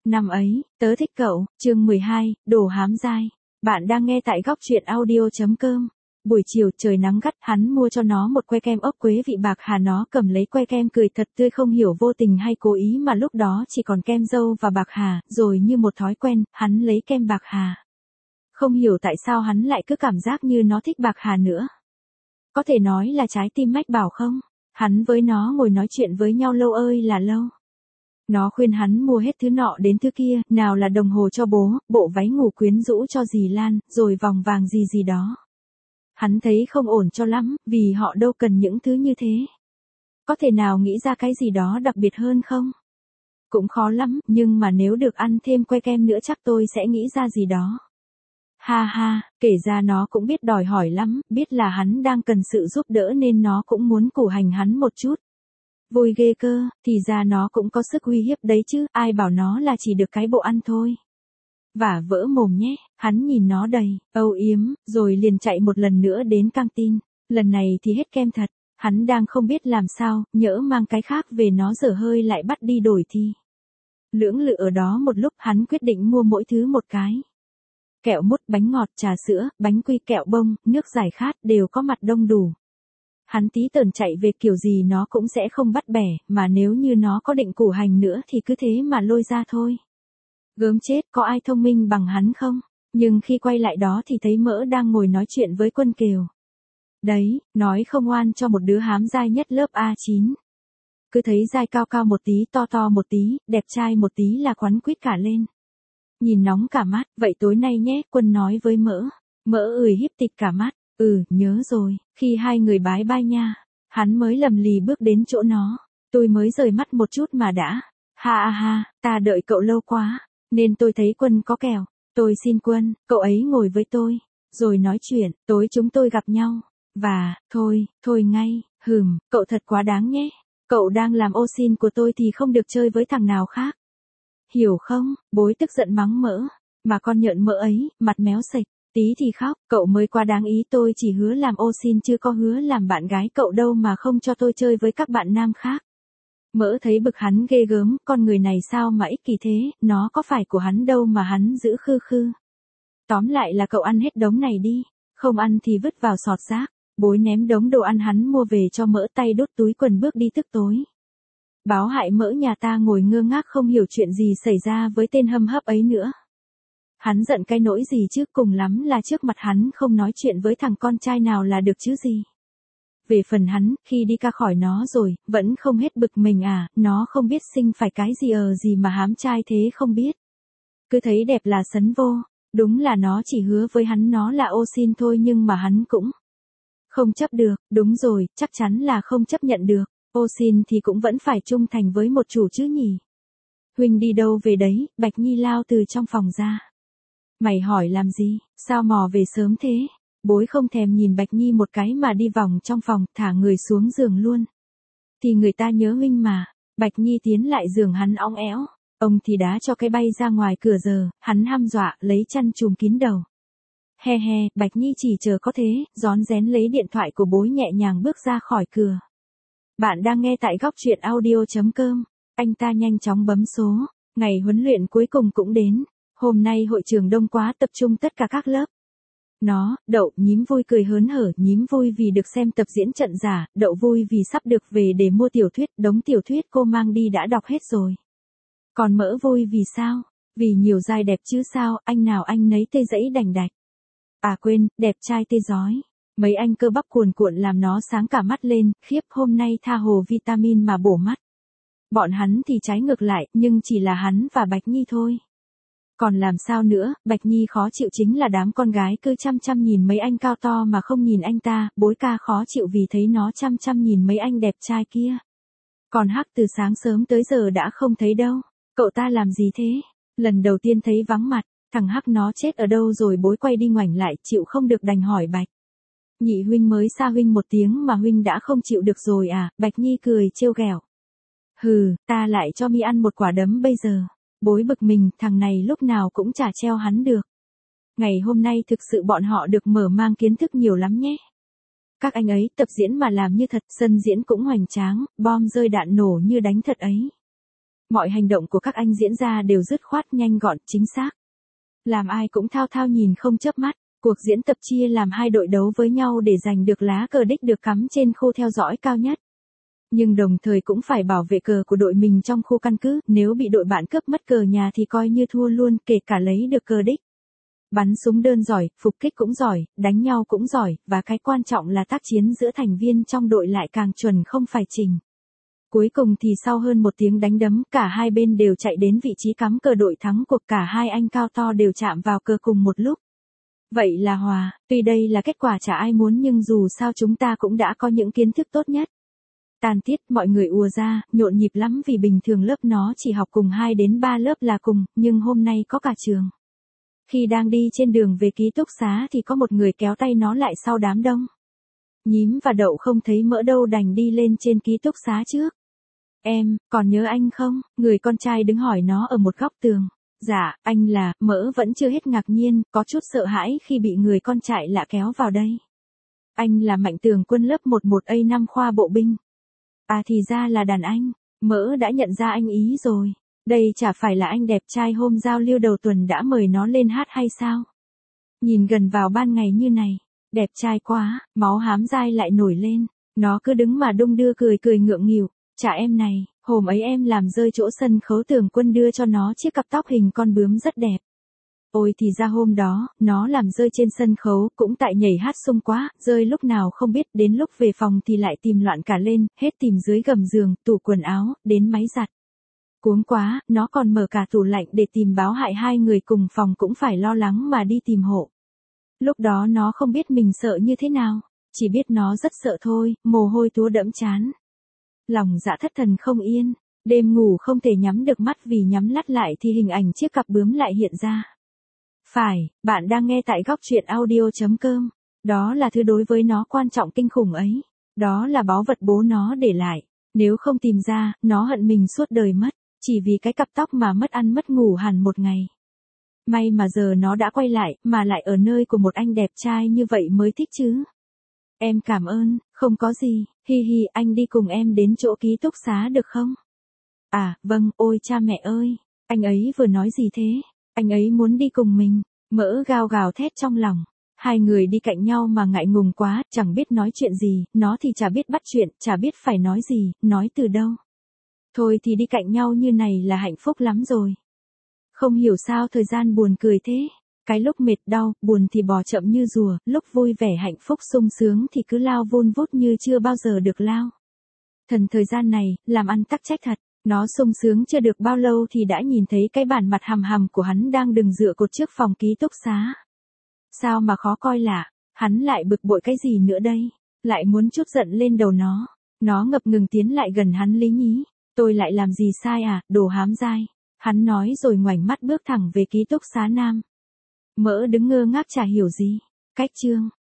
Năm ấy, tớ thích cậu, chương 12, đồ hám dai. Bạn đang nghe tại góc truyện audio.com. Buổi chiều trời nắng gắt, hắn mua cho nó một que kem ốc quế vị bạc hà, nó cầm lấy que kem cười thật tươi, không hiểu vô tình hay cố ý mà lúc đó chỉ còn kem dâu và bạc hà, rồi như một thói quen, hắn lấy kem bạc hà. Không hiểu tại sao hắn lại cứ cảm giác như nó thích bạc hà nữa. Có thể nói là trái tim mách bảo không? Hắn với nó ngồi nói chuyện với nhau lâu ơi là lâu. Nó khuyên hắn mua hết thứ nọ đến thứ kia, nào là đồng hồ cho bố, bộ váy ngủ quyến rũ cho dì Lan, rồi vòng vàng gì gì đó. Hắn thấy không ổn cho lắm, vì họ đâu cần những thứ như thế. Có thể nào nghĩ ra cái gì đó đặc biệt hơn không? Cũng khó lắm, nhưng mà nếu được ăn thêm que kem nữa chắc tôi sẽ nghĩ ra gì đó. Ha ha, kể ra nó cũng biết đòi hỏi lắm, biết là hắn đang cần sự giúp đỡ nên nó cũng muốn củ hành hắn một chút. Vui ghê cơ, thì ra nó cũng có sức uy hiếp đấy chứ, ai bảo nó là chỉ được cái bộ ăn thôi. Vả vỡ mồm nhé, hắn nhìn nó đầy âu yếm, rồi liền chạy một lần nữa đến căng tin. Lần này thì hết kem thật, hắn đang không biết làm sao, nhỡ mang cái khác về nó dở hơi lại bắt đi đổi thì. Lưỡng lự ở đó một lúc, hắn quyết định mua mỗi thứ một cái. Kẹo mút, bánh ngọt, trà sữa, bánh quy, kẹo bông, nước giải khát đều có mặt đông đủ. Hắn tí tởn chạy về, kiểu gì nó cũng sẽ không bắt bẻ, mà nếu như nó có định củ hành nữa thì cứ thế mà lôi ra thôi. Gớm chết, có ai thông minh bằng hắn không? Nhưng khi quay lại đó thì thấy Mỡ đang ngồi nói chuyện với Quân Kiều. Đấy, nói không oan cho một đứa hám dai nhất lớp A9. Cứ thấy dai cao cao một tí, to to một tí, đẹp trai một tí là quắn quýt cả lên. Nhìn nóng cả mắt, vậy tối nay nhé, Quân nói với Mỡ. Mỡ híp tịt cả mắt. Nhớ rồi, khi hai người bái bai nha, hắn mới lầm lì bước đến chỗ nó. Tôi mới rời mắt một chút mà đã. Ha ha, ta đợi cậu lâu quá, nên tôi thấy Quân có kèo. Tôi xin Quân, cậu ấy ngồi với tôi, rồi nói chuyện, tối chúng tôi gặp nhau. Và, thôi ngay, cậu thật quá đáng nhé. Cậu đang làm ô xin của tôi thì không được chơi với thằng nào khác. Hiểu không? Bối tức giận mắng Mỡ. Mà con nhợn Mỡ ấy, mặt méo sạch. Tí thì khóc, cậu mới quá đáng ý, tôi chỉ hứa làm ô xin chứ có hứa làm bạn gái cậu đâu mà không cho tôi chơi với các bạn nam khác. Mỡ thấy bực hắn ghê gớm, con người này sao mà ích kỷ thế, nó có phải của hắn đâu mà hắn giữ khư khư. Tóm lại là cậu ăn hết đống này đi, không ăn thì vứt vào sọt rác. Bối ném đống đồ ăn hắn mua về cho Mỡ, tay đút túi quần bước đi tức tối. Báo hại Mỡ nhà ta ngồi ngơ ngác không hiểu chuyện gì xảy ra với tên hâm hấp ấy nữa. Hắn giận cái nỗi gì chứ, cùng lắm là trước mặt hắn không nói chuyện với thằng con trai nào là được chứ gì. Về phần hắn, khi đi ca khỏi nó rồi, vẫn không hết bực mình à, nó không biết sinh phải cái gì mà hám trai thế không biết. Cứ thấy đẹp là sấn vô, đúng là nó chỉ hứa với hắn nó là ô xin thôi nhưng mà hắn cũng không chấp được, đúng rồi, chắc chắn là không chấp nhận được, ô xin thì cũng vẫn phải trung thành với một chủ chứ nhỉ. Huynh đi đâu về đấy? Bạch Nhi lao từ trong phòng ra. Mày hỏi làm gì, sao mò về sớm thế? Bối không thèm nhìn Bạch Nhi một cái mà đi vòng trong phòng, thả người xuống giường luôn. Thì người ta nhớ huynh mà. Bạch Nhi tiến lại giường hắn óng éo. Ông thì đá cho cái bay ra ngoài cửa giờ, hắn hăm dọa, lấy chăn trùm kín đầu. He, Bạch Nhi chỉ chờ có thế, rón rén lấy điện thoại của bối nhẹ nhàng bước ra khỏi cửa. Bạn đang nghe tại góc truyện audio.com. Anh ta nhanh chóng bấm số. Ngày huấn luyện cuối cùng cũng đến. Hôm nay hội trường đông quá, tập trung tất cả các lớp. Đậu, nhím vui cười hớn hở, nhím vui vì được xem tập diễn trận giả, Đậu vui vì sắp được về để mua tiểu thuyết, đống tiểu thuyết cô mang đi đã đọc hết rồi. Còn Mỡ vui vì sao? Vì nhiều giai đẹp chứ sao, anh nào anh nấy tê dẫy đành đạch. À quên, đẹp trai tê rói. Mấy anh cơ bắp cuồn cuộn làm nó sáng cả mắt lên, khiếp hôm nay tha hồ vitamin mà bổ mắt. Bọn hắn thì trái ngược lại, nhưng chỉ là hắn và Bạch Nhi thôi. Còn làm sao nữa, Bạch Nhi khó chịu chính là đám con gái cứ chăm nhìn mấy anh cao to mà không nhìn anh ta, bối ca khó chịu vì thấy nó chăm nhìn mấy anh đẹp trai kia. Còn Hắc từ sáng sớm tới giờ đã không thấy đâu, cậu ta làm gì thế? Lần đầu tiên thấy vắng mặt, thằng Hắc nó chết ở đâu rồi? Bối quay đi ngoảnh lại, chịu không được đành hỏi Bạch. Nhị huynh mới xa huynh một tiếng mà huynh đã không chịu được rồi à? Bạch Nhi cười trêu ghẹo. Ta lại cho mi ăn một quả đấm bây giờ. Bối bực mình, thằng này lúc nào cũng chả treo hắn được. Ngày hôm nay thực sự bọn họ được mở mang kiến thức nhiều lắm nhé. Các anh ấy tập diễn mà làm như thật, sân diễn cũng hoành tráng, bom rơi đạn nổ như đánh thật ấy. Mọi hành động của các anh diễn ra đều dứt khoát, nhanh gọn, chính xác. Làm ai cũng thao thao nhìn không chớp mắt. Cuộc diễn tập chia làm hai đội đấu với nhau để giành được lá cờ đích được cắm trên khu theo dõi cao nhất. Nhưng đồng thời cũng phải bảo vệ cờ của đội mình trong khu căn cứ, nếu bị đội bạn cướp mất cờ nhà thì coi như thua luôn, kể cả lấy được cờ đích. Bắn súng đơn giỏi, phục kích cũng giỏi, đánh nhau cũng giỏi, và cái quan trọng là tác chiến giữa thành viên trong đội lại càng chuẩn không phải chỉnh. Cuối cùng thì sau hơn một tiếng đánh đấm, cả hai bên đều chạy đến vị trí cắm cờ đội thắng cuộc, cả hai anh cao to đều chạm vào cờ cùng một lúc. Vậy là hòa, tuy đây là kết quả chả ai muốn nhưng dù sao chúng ta cũng đã có những kiến thức tốt nhất. Tan tiết, mọi người ùa ra, nhộn nhịp lắm vì bình thường lớp nó chỉ học cùng 2 đến 3 lớp là cùng, nhưng hôm nay có cả trường. Khi đang đi trên đường về ký túc xá thì có một người kéo tay nó lại sau đám đông. Nhím và Đậu không thấy Mỡ đâu đành đi lên trên ký túc xá trước. Em, còn nhớ anh không? Người con trai đứng hỏi nó ở một góc tường. Dạ, anh là, Mỡ vẫn chưa hết ngạc nhiên, có chút sợ hãi khi bị người con trai lạ kéo vào đây. Anh là Mạnh Tường Quân lớp 11A5 khoa bộ binh. À thì ra là đàn anh, Mỡ đã nhận ra anh ý rồi. Đây chả phải là anh đẹp trai hôm giao lưu đầu tuần đã mời nó lên hát hay sao? Nhìn gần vào ban ngày như này, đẹp trai quá, máu hám dai lại nổi lên. Nó cứ đứng mà đung đưa cười cười ngượng nghịu. Chả em này, hôm ấy em làm rơi chỗ sân khấu Tường Quân đưa cho nó chiếc cặp tóc hình con bướm rất đẹp. Ôi thì ra hôm đó, nó làm rơi trên sân khấu, cũng tại nhảy hát sung quá, rơi lúc nào không biết, đến lúc về phòng thì lại tìm loạn cả lên, hết tìm dưới gầm giường, tủ quần áo, đến máy giặt. Cuống quá, nó còn mở cả tủ lạnh để tìm báo hại, hai người cùng phòng cũng phải lo lắng mà đi tìm hộ. Lúc đó nó không biết mình sợ như thế nào, chỉ biết nó rất sợ thôi, mồ hôi túa đẫm trán. Lòng dạ thất thần không yên, đêm ngủ không thể nhắm được mắt vì nhắm lắt lại thì hình ảnh chiếc cặp bướm lại hiện ra. Phải, bạn đang nghe tại góc truyện audio.com. Đó là thứ đối với nó quan trọng kinh khủng ấy. Đó là báu vật bố nó để lại. Nếu không tìm ra, nó hận mình suốt đời mất. Chỉ vì cái cặp tóc mà mất ăn mất ngủ hẳn một ngày. May mà giờ nó đã quay lại, mà lại ở nơi của một anh đẹp trai như vậy mới thích chứ. Em cảm ơn, không có gì, hi hi, anh đi cùng em đến chỗ ký túc xá được không? À, vâng, ôi cha mẹ ơi, anh ấy vừa nói gì thế? Anh ấy muốn đi cùng mình. Mỡ gào gào thét trong lòng. Hai người đi cạnh nhau mà ngại ngùng quá, chẳng biết nói chuyện gì, nó thì chả biết bắt chuyện, chả biết phải nói gì, nói từ đâu. Thôi thì đi cạnh nhau như này là hạnh phúc lắm rồi. Không hiểu sao thời gian buồn cười thế. Cái lúc mệt đau, buồn thì bò chậm như rùa, lúc vui vẻ hạnh phúc sung sướng thì cứ lao vun vút như chưa bao giờ được lao. Thần thời gian này, làm ăn tắc trách thật. Nó sung sướng chưa được bao lâu thì đã nhìn thấy cái bản mặt hằm hằm của hắn đang đứng dựa cột trước phòng ký túc xá. Sao mà khó coi lạ, hắn lại bực bội cái gì nữa đây, lại muốn trút giận lên đầu nó. Nó ngập ngừng tiến lại gần hắn lý nhí. Tôi lại làm gì sai à, đồ hám dai. Hắn nói rồi ngoảnh mắt bước thẳng về ký túc xá nam. Mỡ đứng ngơ ngác chả hiểu gì. Cách chương.